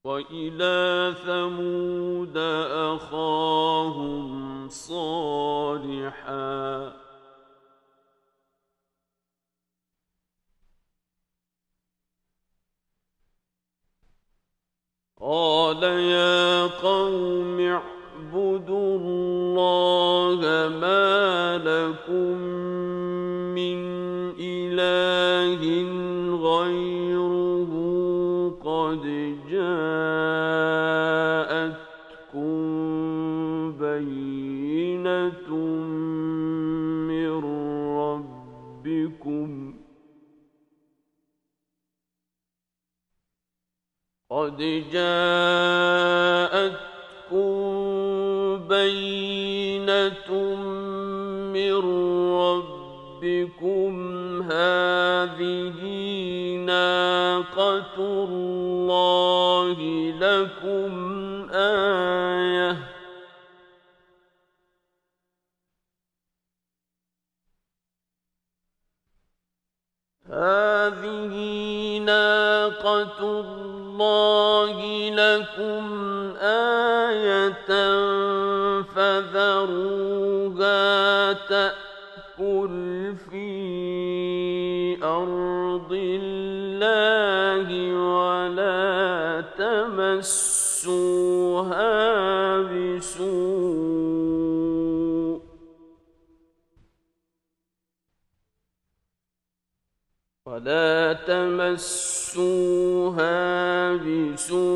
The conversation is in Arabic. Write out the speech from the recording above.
وإلى ثمود أخاهم صالحا قال يا قوم اعبدوا الله ما لكم من إله غيره قد جاءتكم بينة من ربكم هذه ناقة الله لكم آية فذروها تأكل في أرض الله ولا تمسوها بسوء